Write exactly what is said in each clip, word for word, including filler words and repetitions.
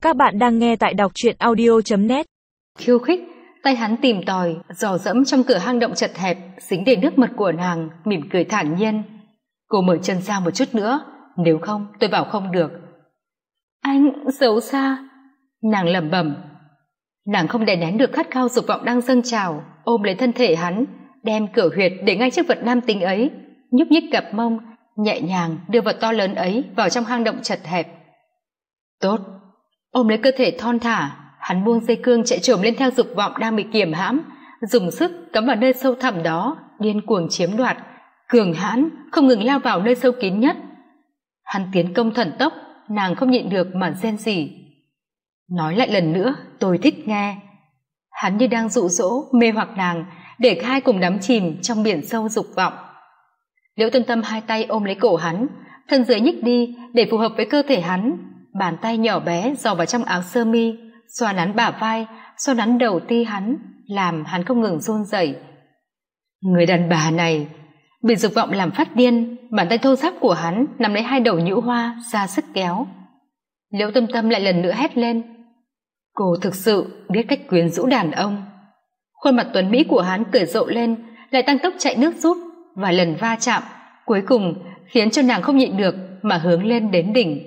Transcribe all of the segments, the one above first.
Các bạn đang nghe tại đọc truyện audio chấm net. Khiêu khích, tay hắn tìm tòi, dò dẫm trong cửa hang động chật hẹp, dính đầy nước mật của nàng, mỉm cười thản nhiên. Cô mở chân ra một chút nữa, nếu không tôi vào không được. Anh xấu xa, nàng lẩm bẩm. Nàng không đè nén được khát khao dục vọng đang dâng trào, ôm lấy thân thể hắn, đem cửa huyệt để ngay trước vật nam tính ấy, nhúc nhích cặp mông, nhẹ nhàng đưa vật to lớn ấy vào trong hang động chật hẹp. Tốt, ôm lấy cơ thể thon thả, hắn buông dây cương chạy trồm lên theo dục vọng đang bị kiềm hãm, dùng sức cắm vào nơi sâu thẳm đó, điên cuồng chiếm đoạt, cường hãn không ngừng lao vào nơi sâu kín nhất. Hắn tiến công thần tốc, nàng không nhịn được mà rên rỉ. Nói lại lần nữa, tôi thích nghe. Hắn như đang dụ dỗ mê hoặc nàng để hai cùng đắm chìm trong biển sâu dục vọng. Liễu Tâm Tâm hai tay ôm lấy cổ hắn, thân dưới nhích đi để phù hợp với cơ thể hắn, bàn tay nhỏ bé dò vào trong áo sơ mi, xoa nắn bả vai, xoa nắn đầu ti hắn, làm hắn không ngừng run rẩy. Người đàn bà này bị dục vọng làm phát điên, bàn tay thô ráp của hắn nắm lấy hai đầu nhũ hoa ra sức kéo. Liễu Tâm Tâm lại lần nữa hét lên. Cô thực sự biết cách quyến rũ đàn ông. Khuôn mặt tuấn mỹ của hắn cười rộ lên, lại tăng tốc chạy nước rút, vài lần va chạm, cuối cùng khiến cho nàng không nhịn được mà hướng lên đến đỉnh.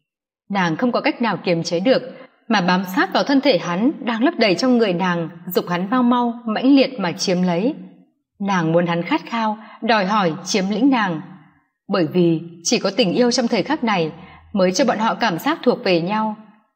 Nàng không có cách nào kiềm chế được mà bám sát vào thân thể hắn đang lấp đầy trong người nàng, giục hắn mau mau mãnh liệt mà chiếm lấy. Nàng muốn hắn khát khao, đòi hỏi chiếm lĩnh nàng, bởi vì chỉ có tình yêu trong thời khắc này mới cho bọn họ cảm giác thuộc về nhau.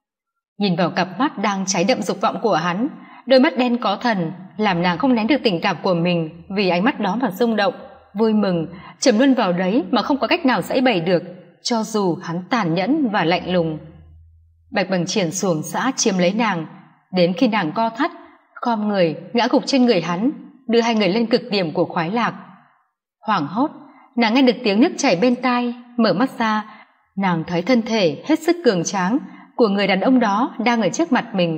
Nhìn vào cặp mắt đang cháy đậm dục vọng của hắn, đôi mắt đen có thần làm nàng không nén được tình cảm của mình, vì ánh mắt đó mà rung động, vui mừng, chìm luôn vào đấy mà không có cách nào giãy bày được, cho dù hắn tàn nhẫn và lạnh lùng. Bạch Bằng Triển xuồng xã chiếm lấy nàng, đến khi nàng co thắt, khom người ngã gục trên người hắn, đưa hai người lên cực điểm của khoái lạc. Hoảng hốt, nàng nghe được tiếng nước chảy bên tai, mở mắt ra, nàng thấy thân thể hết sức cường tráng của người đàn ông đó đang ở trước mặt mình.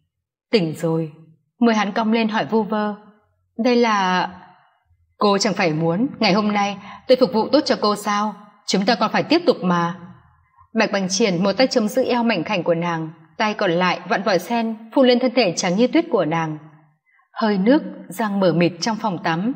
Tỉnh rồi, môi hắn cong lên hỏi vu vơ. Đây là... Cô chẳng phải muốn ngày hôm nay tôi phục vụ tốt cho cô sao? Chúng ta còn phải tiếp tục mà. Bạch Bằng Triển một tay chống giữ eo mảnh khảnh của nàng, tay còn lại vặn vòi sen phun lên thân thể trắng như tuyết của nàng. Hơi nước giăng mở mịt trong phòng tắm.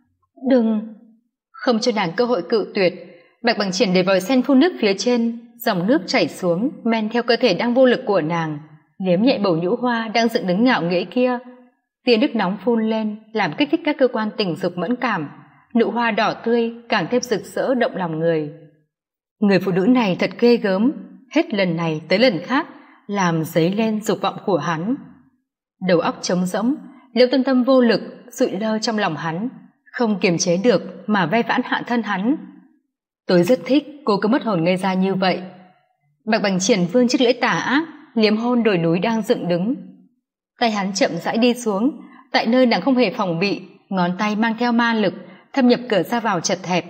Đừng! Không cho nàng cơ hội cự tuyệt, Bạch Bằng Triển để vòi sen phun nước phía trên, dòng nước chảy xuống men theo cơ thể đang vô lực của nàng, liếm nhẹ bầu nhũ hoa đang dựng đứng ngạo nghễ kia. Tia nước nóng phun lên làm kích thích các cơ quan tình dục mẫn cảm, nụ hoa đỏ tươi càng thêm rực rỡ động lòng người. Người phụ nữ này thật ghê gớm, hết lần này tới lần khác làm dấy lên dục vọng của hắn. Đầu óc trống rỗng, Liễu Tâm Tâm vô lực sụi lơ trong lòng hắn, không kiềm chế được mà ve vãn hạ thân hắn. Tôi rất thích cô cứ mất hồn ngây ra như vậy. Bạch Bằng Triển vươn chiếc lưỡi tà ác liếm hôn đồi núi đang dựng đứng. Tay hắn chậm rãi đi xuống, tại nơi nàng không hề phòng bị, ngón tay mang theo ma lực thâm nhập cửa ra vào chật hẹp.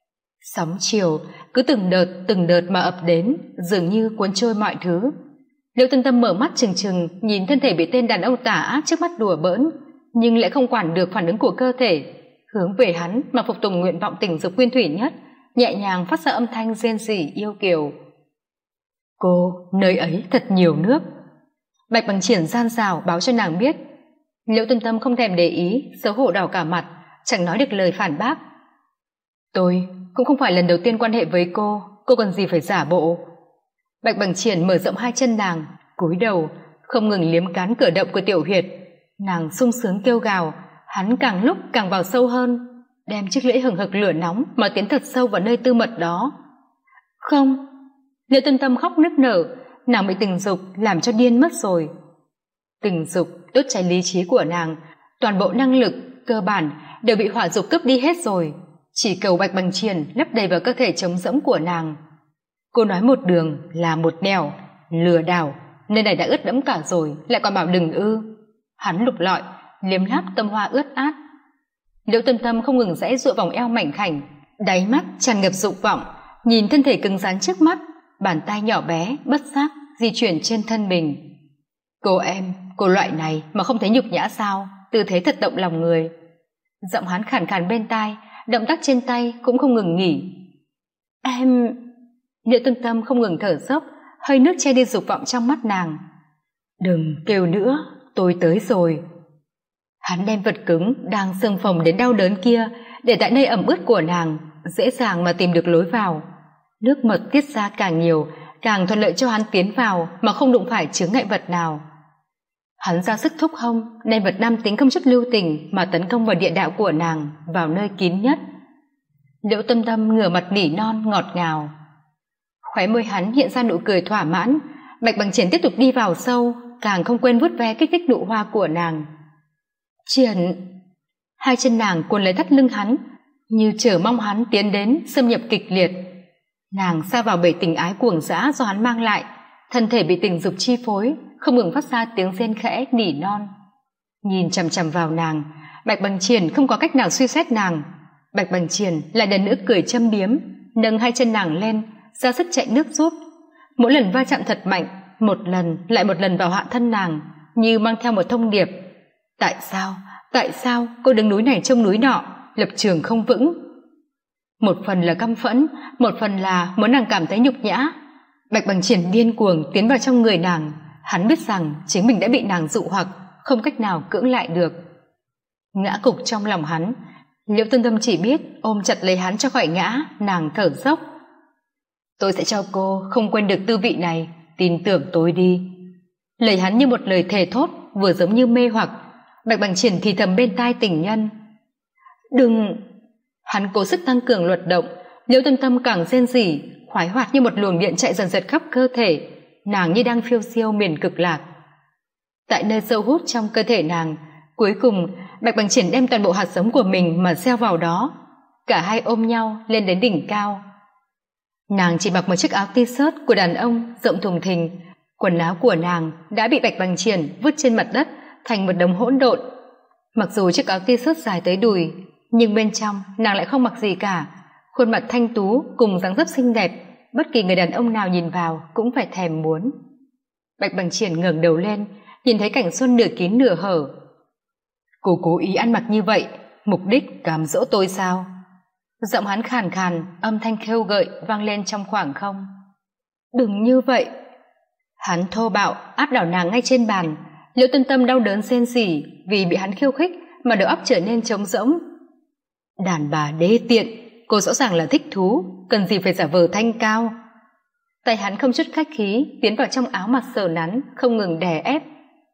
Sóng chiều cứ từng đợt từng đợt mà ập đến, dường như cuốn trôi mọi thứ. Liễu Tâm Tâm mở mắt trừng trừng nhìn thân thể bị tên đàn ông tà ác trước mắt đùa bỡn, nhưng lại không quản được phản ứng của cơ thể, hướng về hắn mà phục tùng nguyện vọng tình dục nguyên thủy nhất, nhẹ nhàng phát ra âm thanh rên rỉ yêu kiều. Cô, nơi ấy thật nhiều nước. Bạch Bằng Triển gian xào báo cho nàng biết. Liễu Tâm Tâm không thèm để ý, xấu hổ đỏ cả mặt, chẳng nói được lời phản bác. Tôi cũng không phải lần đầu tiên quan hệ với cô, cô còn gì phải giả bộ. Bạch Bằng Triển mở rộng hai chân nàng, cúi đầu không ngừng liếm cán cửa động của tiểu huyệt. Nàng sung sướng kêu gào, hắn càng lúc càng vào sâu hơn, đem chiếc lưỡi hừng hực lửa nóng mà tiến thật sâu vào nơi tư mật đó. Không! Liễu Tâm Tâm khóc nức nở, nàng bị tình dục làm cho điên mất rồi. Tình dục đốt cháy lý trí của nàng, toàn bộ năng lực cơ bản đều bị hỏa dục cướp đi hết rồi, chỉ cầu Bạch Bằng Triển lấp đầy vào cơ thể trống rỗng của nàng. Cô nói một đường là một nẻo, lừa đảo, nơi này đã ướt đẫm cả rồi lại còn bảo đừng ư. Hắn lục lọi liếm láp tâm hoa ướt át. Liễu Tâm Tâm không ngừng giãy giụa vòng eo mảnh khảnh, đáy mắt tràn ngập dục vọng, nhìn thân thể cứng rắn trước mắt, bàn tay nhỏ bé bất giác di chuyển trên thân mình. Cô em, cô loại này mà không thấy nhục nhã sao? Tư thế thật động lòng người. Giọng hắn khàn khàn bên tai, động tác trên tay cũng không ngừng nghỉ. Em... Liễu Tâm Tâm không ngừng thở dốc, hơi nước che đi dục vọng trong mắt nàng, Đừng kêu nữa, tôi tới rồi. Hắn đem vật cứng đang xương phồng đến đau đớn kia để tại nơi ẩm ướt của nàng, dễ dàng mà tìm được lối vào. Nước mật tiết ra càng nhiều, càng thuận lợi cho hắn tiến vào mà không đụng phải chướng ngại vật nào. Hắn ra sức thúc hông, nên vật nam tính không chút lưu tình mà tấn công vào địa đạo của nàng, vào nơi kín nhất. Liễu Tâm Tâm ngửa mặt nỉ non ngọt ngào. Khóe môi hắn hiện ra nụ cười thỏa mãn. Bạch Bằng Triển tiếp tục đi vào sâu, càng không quên vuốt ve kích thích nụ hoa của nàng. Triển! Hai chân nàng cuốn lấy thắt lưng hắn, như chờ mong hắn tiến đến xâm nhập kịch liệt. Nàng sa vào bể tình ái cuồng dã do hắn mang lại, thân thể bị tình dục chi phối, không ngừng phát ra tiếng rên khẽ nỉ non. Nhìn chằm chằm vào nàng, Bạch Bằng Triển không có cách nào suy xét nàng. Bạch Bằng Triển lại lần nữa cười châm biếm, nâng hai chân nàng lên, ra sức chạy nước rút. Mỗi lần va chạm thật mạnh, một lần lại một lần vào hạ thân nàng, như mang theo một thông điệp. Tại sao, tại sao cô đứng núi này trông núi nọ, lập trường không vững? Một phần là căm phẫn, một phần là muốn nàng cảm thấy nhục nhã. Bạch Bằng Triển điên cuồng tiến vào trong người nàng. Hắn biết rằng chính mình đã bị nàng dụ hoặc, không cách nào cưỡng lại được. Ngã cục trong lòng hắn, Liễu Tâm Tâm chỉ biết ôm chặt lấy hắn cho khỏi ngã. Nàng thở dốc. Tôi sẽ cho cô không quên được tư vị này, tin tưởng tôi đi. Lời hắn như một lời thề thốt, vừa giống như mê hoặc. Bạch Bằng Triển thì thầm bên tai tình nhân. Đừng! Hắn cố sức tăng cường luật động. Liễu Tâm Tâm càng rên rỉ, khoái hoạt như một luồng điện chạy dần dật khắp cơ thể. Nàng như đang phiêu diêu miền cực lạc. Tại nơi sâu hút trong cơ thể nàng, cuối cùng Bạch Bằng Triển đem toàn bộ hạt giống của mình mà gieo vào đó. Cả hai ôm nhau lên đến đỉnh cao. Nàng chỉ mặc một chiếc áo t-shirt của đàn ông rộng thùng thình. Quần áo của nàng đã bị Bạch Bằng Triển vứt trên mặt đất thành một đống hỗn độn. Mặc dù chiếc áo t-shirt dài tới đùi, nhưng bên trong nàng lại không mặc gì cả. Khuôn mặt thanh tú cùng dáng dấp xinh đẹp, bất kỳ người đàn ông nào nhìn vào cũng phải thèm muốn. Bạch Bằng Triển ngẩng đầu lên, nhìn thấy cảnh xuân nửa kín nửa hở. Cô cố ý ăn mặc như vậy, mục đích cám dỗ tôi sao? Giọng hắn khàn khàn, âm thanh khêu gợi vang lên trong khoảng không. Đừng như vậy! Hắn thô bạo áp đảo nàng ngay trên bàn. Liễu Tâm Tâm đau đớn rên rỉ vì bị hắn khiêu khích mà đầu óc trở nên trống rỗng. Đàn bà đê tiện, cô rõ ràng là thích thú, cần gì phải giả vờ thanh cao. Tay hắn không chút khách khí tiến vào trong áo mặc sờ nắn, không ngừng đè ép.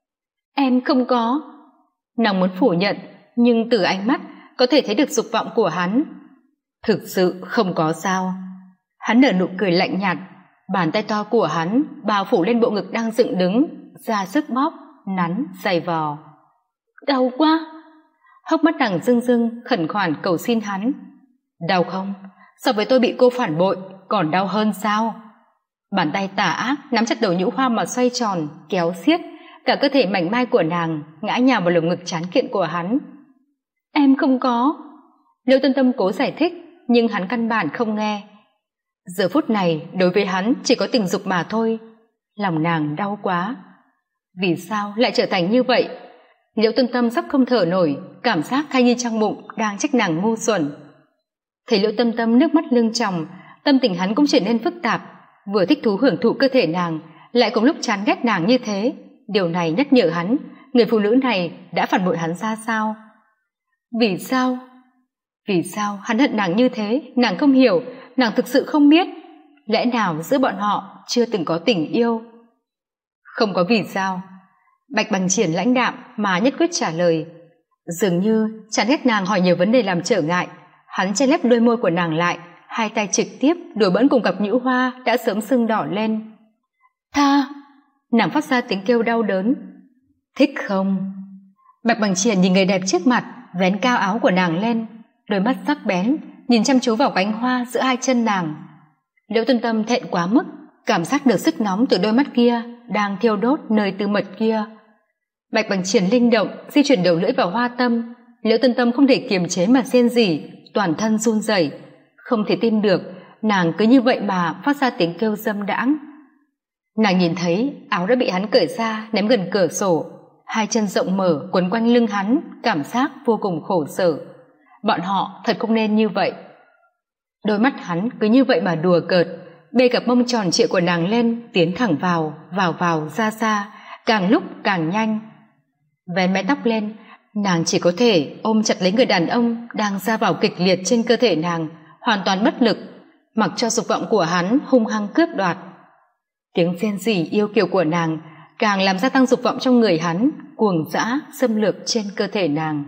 Em không có. Nàng muốn phủ nhận, nhưng từ ánh mắt có thể thấy được dục vọng của hắn. Thực sự không có sao. Hắn nở nụ cười lạnh nhạt. Bàn tay to của hắn bao phủ lên bộ ngực đang dựng đứng, ra sức bóp, nắn, giày vò. Đau quá! Hốc mắt nàng rưng rưng khẩn khoản cầu xin hắn. Đau không? So với tôi bị cô phản bội còn đau hơn sao? Bàn tay tà ác nắm chặt đầu nhũ hoa mà xoay tròn, kéo xiết. Cả cơ thể mảnh mai của nàng ngã nhào vào lồng ngực tráng kiện của hắn. Em không có. Liễu Tâm Tâm cố giải thích, nhưng hắn căn bản không nghe. Giờ phút này đối với hắn chỉ có tình dục mà thôi. Lòng nàng đau quá. Vì sao lại trở thành như vậy? Liễu Tâm Tâm sắp không thở nổi, cảm giác thai nhi trong bụng đang trách nàng ngu xuẩn. Thấy Liễu Tâm Tâm nước mắt lưng tròng, tâm tình hắn cũng trở nên phức tạp. Vừa thích thú hưởng thụ cơ thể nàng, lại cùng lúc chán ghét nàng như thế. Điều này nhắc nhở hắn, người phụ nữ này đã phản bội hắn ra sao? Vì sao? Vì sao hắn hận nàng như thế? Nàng không hiểu, nàng thực sự không biết. Lẽ nào giữa bọn họ chưa từng có tình yêu? Không có vì sao. Bạch Bằng Triển lãnh đạm mà nhất quyết trả lời. Dường như chán ghét nàng hỏi nhiều vấn đề làm trở ngại. Hắn che lép đôi môi của nàng lại, hai tay trực tiếp đùa bỡn cùng cặp nhũ hoa đã sớm sưng đỏ lên. Tha! Nàng phát ra tiếng kêu đau đớn. Thích không? Bạch Bằng Triển nhìn người đẹp trước mặt, vén cao áo của nàng lên, đôi mắt sắc bén nhìn chăm chú vào cánh hoa giữa hai chân nàng. Liễu Tâm Tâm thẹn quá mức, cảm giác được sức nóng từ đôi mắt kia đang thiêu đốt nơi tư mật kia. Bạch Bằng Triển linh động di chuyển đầu lưỡi vào hoa tâm. Liễu Tâm Tâm không thể kiềm chế mà rên rỉ, toàn thân run rẩy, không thể tin được nàng cứ như vậy mà phát ra tiếng kêu dâm đãng. Nàng nhìn thấy áo đã bị hắn cởi ra ném gần cửa sổ, hai chân rộng mở quấn quanh lưng hắn, cảm giác vô cùng khổ sở. Bọn họ thật không nên như vậy. Đôi mắt hắn cứ như vậy mà đùa cợt, bê cặp mông tròn trịa của nàng lên, tiến thẳng vào, vào vào ra ra, càng lúc càng nhanh. Vén mái tóc lên, nàng chỉ có thể ôm chặt lấy người đàn ông đang ra vào kịch liệt trên cơ thể nàng, hoàn toàn bất lực, mặc cho dục vọng của hắn hung hăng cướp đoạt. Tiếng rên rỉ yêu kiều của nàng càng làm gia tăng dục vọng trong người hắn, cuồng dã xâm lược trên cơ thể nàng.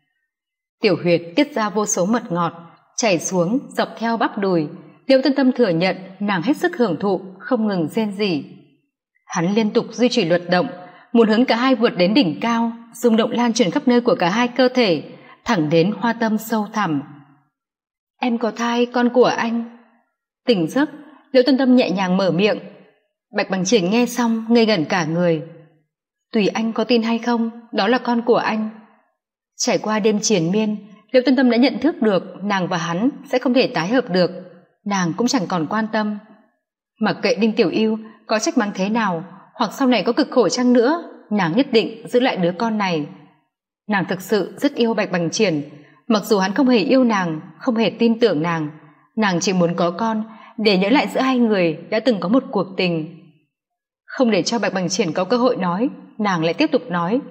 Tiểu huyệt tiết ra vô số mật ngọt, chảy xuống dọc theo bắp đùi. Liễu Tân Tâm thừa nhận nàng hết sức hưởng thụ, không ngừng rên rỉ. Hắn liên tục duy trì luật động, muốn hướng cả hai vượt đến đỉnh cao, rung động lan truyền khắp nơi của cả hai cơ thể, thẳng đến hoa tâm sâu thẳm. Em có thai con của anh. Tỉnh giấc, Liễu Tân Tâm nhẹ nhàng mở miệng. Bạch Bằng Triển nghe xong ngây ngẩn cả người. Tùy anh có tin hay không, đó là con của anh. Trải qua đêm triền miên, Liễu Tân Tâm đã nhận thức được nàng và hắn sẽ không thể tái hợp được, nàng cũng chẳng còn quan tâm. Mặc kệ Đinh Tiểu Yêu có trách mắng thế nào, hoặc sau này có cực khổ chăng nữa, nàng nhất định giữ lại đứa con này. Nàng thực sự rất yêu Bạch Bằng Triển, mặc dù hắn không hề yêu nàng, không hề tin tưởng nàng, nàng chỉ muốn có con để nhớ lại giữa hai người đã từng có một cuộc tình. Không để cho Bạch Bằng Triển có cơ hội nói, nàng lại tiếp tục nói.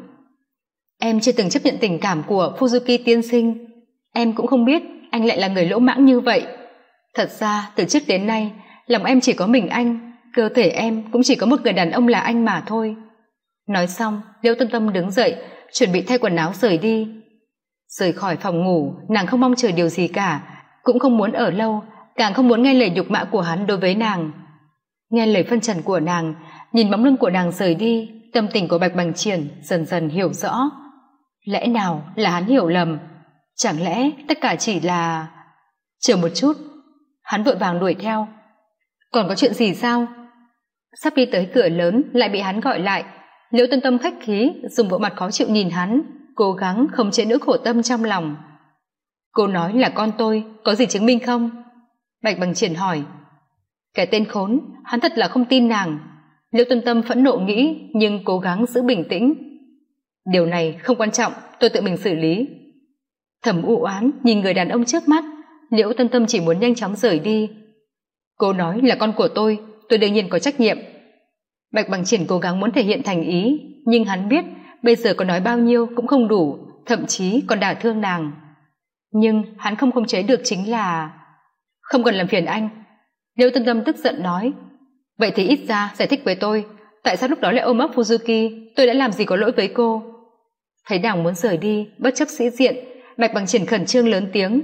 Em chưa từng chấp nhận tình cảm của Fuzuki tiên sinh, em cũng không biết anh lại là người lỗ mãng như vậy. Thật ra từ trước đến nay lòng em chỉ có mình anh, cơ thể em cũng chỉ có một người đàn ông là anh mà thôi. Nói xong, Liễu Tân Tâm đứng dậy, chuẩn bị thay quần áo rời đi. Rời khỏi phòng ngủ, nàng không mong chờ điều gì cả, cũng không muốn ở lâu, càng không muốn nghe lời nhục mạ của hắn đối với nàng. Nghe lời phân trần của nàng, nhìn bóng lưng của nàng rời đi, tâm tình của Bạch Bằng Triển dần dần hiểu rõ. Lẽ nào là hắn hiểu lầm? Chẳng lẽ tất cả chỉ là... Chờ một chút, hắn vội vàng đuổi theo. Còn có chuyện gì sao? Sắp đi tới cửa lớn lại bị hắn gọi lại. Liễu Tân Tâm khách khí dùng bộ mặt khó chịu nhìn hắn, cố gắng khống chế nỗi khổ tâm trong lòng. Cô nói là con tôi, có gì chứng minh không? Bạch Bằng Triển hỏi. Cái tên khốn, hắn thật là không tin nàng. Liễu Tân Tâm phẫn nộ nghĩ, nhưng cố gắng giữ bình tĩnh. Điều này không quan trọng, tôi tự mình xử lý. Thầm u oán nhìn người đàn ông trước mắt, Liễu Tân Tâm chỉ muốn nhanh chóng rời đi. Cô nói là con của tôi, tôi đương nhiên có trách nhiệm. Bạch Bằng Triển cố gắng muốn thể hiện thành ý, nhưng hắn biết bây giờ có nói bao nhiêu cũng không đủ, thậm chí còn đả thương nàng. Nhưng hắn không khống chế được chính là... Không cần làm phiền anh. Liễu Tân Tâm tức giận nói. Vậy thì ít ra giải thích với tôi, tại sao lúc đó lại ôm ấp Fuzuki, tôi đã làm gì có lỗi với cô? Thấy nàng muốn rời đi, bất chấp sĩ diện, Bạch Bằng Triển khẩn trương lớn tiếng.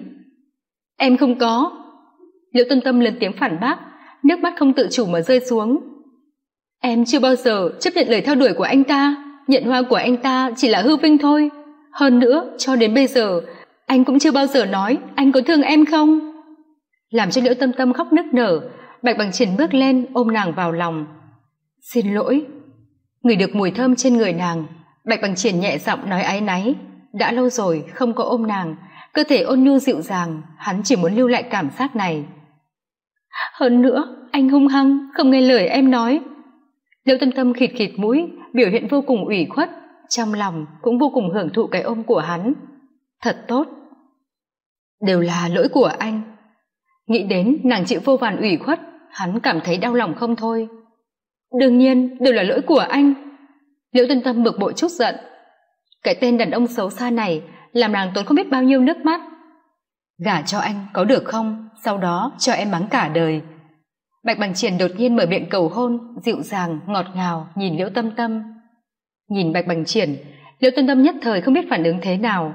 Em không có. Liễu Tân Tâm lên tiếng phản bác, nước mắt không tự chủ mà rơi xuống. Em chưa bao giờ chấp nhận lời theo đuổi của anh ta, nhận hoa của anh ta chỉ là hư vinh thôi. Hơn nữa, cho đến bây giờ, anh cũng chưa bao giờ nói anh có thương em không. Làm cho Liễu Tâm Tâm khóc nức nở, Bạch Bằng Triển bước lên ôm nàng vào lòng. Xin lỗi. Ngửi được mùi thơm trên người nàng, Bạch Bằng Triển nhẹ giọng nói áy náy. Đã lâu rồi không có ôm nàng, cơ thể ôn nhu dịu dàng, hắn chỉ muốn lưu lại cảm giác này. Hơn nữa, anh hung hăng, không nghe lời em nói. Liễu Tâm Tâm khịt khịt mũi, biểu hiện vô cùng ủy khuất, trong lòng cũng vô cùng hưởng thụ cái ôm của hắn. Thật tốt. Đều là lỗi của anh. Nghĩ đến nàng chịu vô vàn ủy khuất, hắn cảm thấy đau lòng không thôi. Đương nhiên đều là lỗi của anh. Liễu Tân Tâm bực bội chút giận. Cái tên đàn ông xấu xa này làm nàng tốn không biết bao nhiêu nước mắt. Gả cho anh có được không, sau đó cho em mắng cả đời. Bạch Bằng Triển đột nhiên mở miệng cầu hôn, dịu dàng ngọt ngào nhìn Liễu Tâm Tâm. Nhìn Bạch Bằng Triển, Liễu Tâm Tâm nhất thời không biết phản ứng thế nào.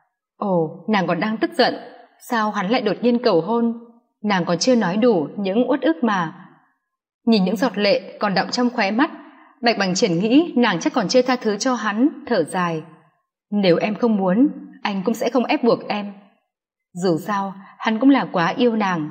Ồ, nàng còn đang tức giận, sao hắn lại đột nhiên cầu hôn? Nàng còn chưa nói đủ những uất ức mà. Nhìn những giọt lệ còn đọng trong khóe mắt, Bạch Bằng Triển nghĩ nàng chắc còn chưa tha thứ cho hắn, thở dài. Nếu em không muốn, anh cũng sẽ không ép buộc em. Dù sao, hắn cũng là quá yêu nàng.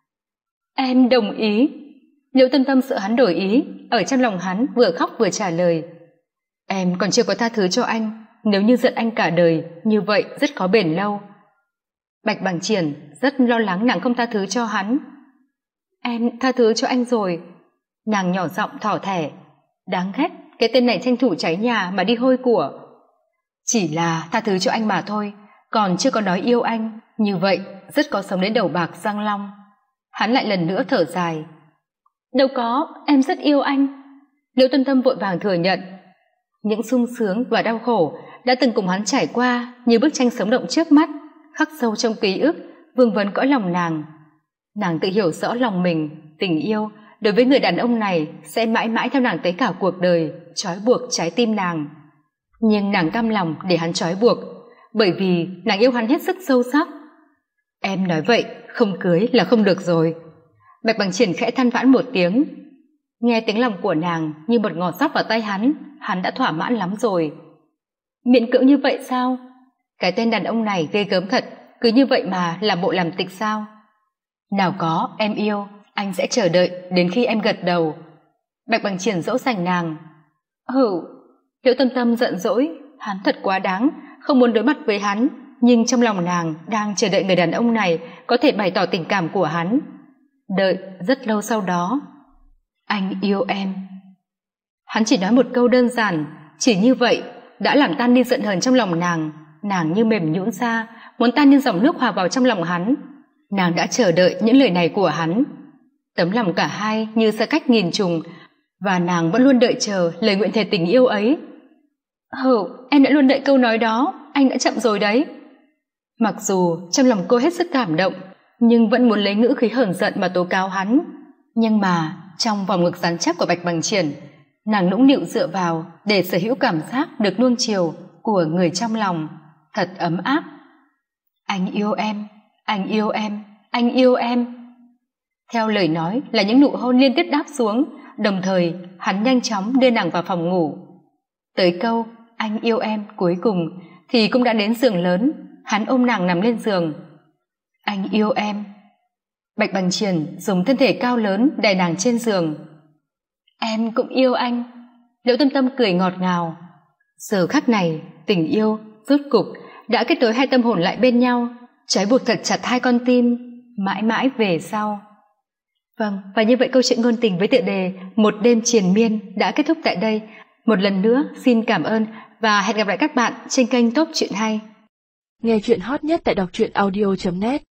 Em đồng ý. Liễu Tâm Tâm sợ hắn đổi ý, ở trong lòng hắn vừa khóc vừa trả lời. Em còn chưa có tha thứ cho anh, nếu như giận anh cả đời, như vậy rất khó bền lâu. Bạch Bằng Triển rất lo lắng nàng không tha thứ cho hắn. Em tha thứ cho anh rồi. Nàng nhỏ giọng thỏ thẻ. Đáng ghét, cái tên này tranh thủ cháy nhà mà đi hôi của. Chỉ là tha thứ cho anh mà thôi, còn chưa có nói yêu anh, như vậy rất có sống đến đầu bạc răng long. Hắn lại lần nữa thở dài. Đâu có, em rất yêu anh. Liễu Tân Tâm vội vàng thừa nhận. Những sung sướng và đau khổ đã từng cùng hắn trải qua như bức tranh sống động trước mắt, khắc sâu trong ký ức, vương vấn cõi lòng nàng. Nàng tự hiểu rõ lòng mình, tình yêu đối với người đàn ông này sẽ mãi mãi theo nàng tới cả cuộc đời, trói buộc trái tim nàng. Nhưng nàng cam lòng để hắn trói buộc, bởi vì nàng yêu hắn hết sức sâu sắc. Em nói vậy, không cưới là không được rồi. Bạch Bằng Triển khẽ than vãn một tiếng. Nghe tiếng lòng của nàng như một ngọt rót vào tay hắn, hắn đã thỏa mãn lắm rồi. Miễn cưỡng như vậy sao? Cái tên đàn ông này ghê gớm thật, cứ như vậy mà làm bộ làm tịch sao? Nào có, em yêu, anh sẽ chờ đợi đến khi em gật đầu. Bạch Bằng Triển dỗ dành nàng. Hử, Liễu Tâm Tâm giận dỗi, hắn thật quá đáng, không muốn đối mặt với hắn, nhưng trong lòng nàng đang chờ đợi người đàn ông này có thể bày tỏ tình cảm của hắn. Đợi rất lâu sau đó. Anh yêu em. Hắn chỉ nói một câu đơn giản, chỉ như vậy đã làm tan đi giận hờn trong lòng nàng. Nàng như mềm nhũn ra, muốn tan như dòng nước hòa vào trong lòng hắn. Nàng đã chờ đợi những lời này của hắn. Tấm lòng cả hai như xa cách nghìn trùng, và nàng vẫn luôn đợi chờ lời nguyện thề tình yêu ấy. Hừ, em đã luôn đợi câu nói đó, anh đã chậm rồi đấy. Mặc dù trong lòng cô hết sức cảm động, nhưng vẫn muốn lấy ngữ khí hờn giận mà tố cáo hắn. Nhưng mà trong vòng ngực rắn chắc của Bạch Bằng Triển, nàng nũng nịu dựa vào để sở hữu cảm giác được nuông chiều của người trong lòng, thật ấm áp. Anh yêu em, anh yêu em, anh yêu em. Theo lời nói là những nụ hôn liên tiếp đáp xuống, đồng thời hắn nhanh chóng đưa nàng vào phòng ngủ. Tới câu anh yêu em cuối cùng thì cũng đã đến giường lớn, hắn ôm nàng nằm lên giường. Anh yêu em. Bạch Bằng Triển dùng thân thể cao lớn đè nàng trên giường. Em cũng yêu anh. Liễu Tâm Tâm cười ngọt ngào. Giờ khắc này, tình yêu rốt cục đã kết nối hai tâm hồn lại bên nhau, trói buộc thật chặt hai con tim, mãi mãi về sau. Vâng, và như vậy câu chuyện ngôn tình với tựa đề Một đêm triền miên đã kết thúc tại đây. Một lần nữa xin cảm ơn và hẹn gặp lại các bạn trên kênh Top Truyện Hay. Nghe chuyện hot nhất tại đọc truyện audio chấm net.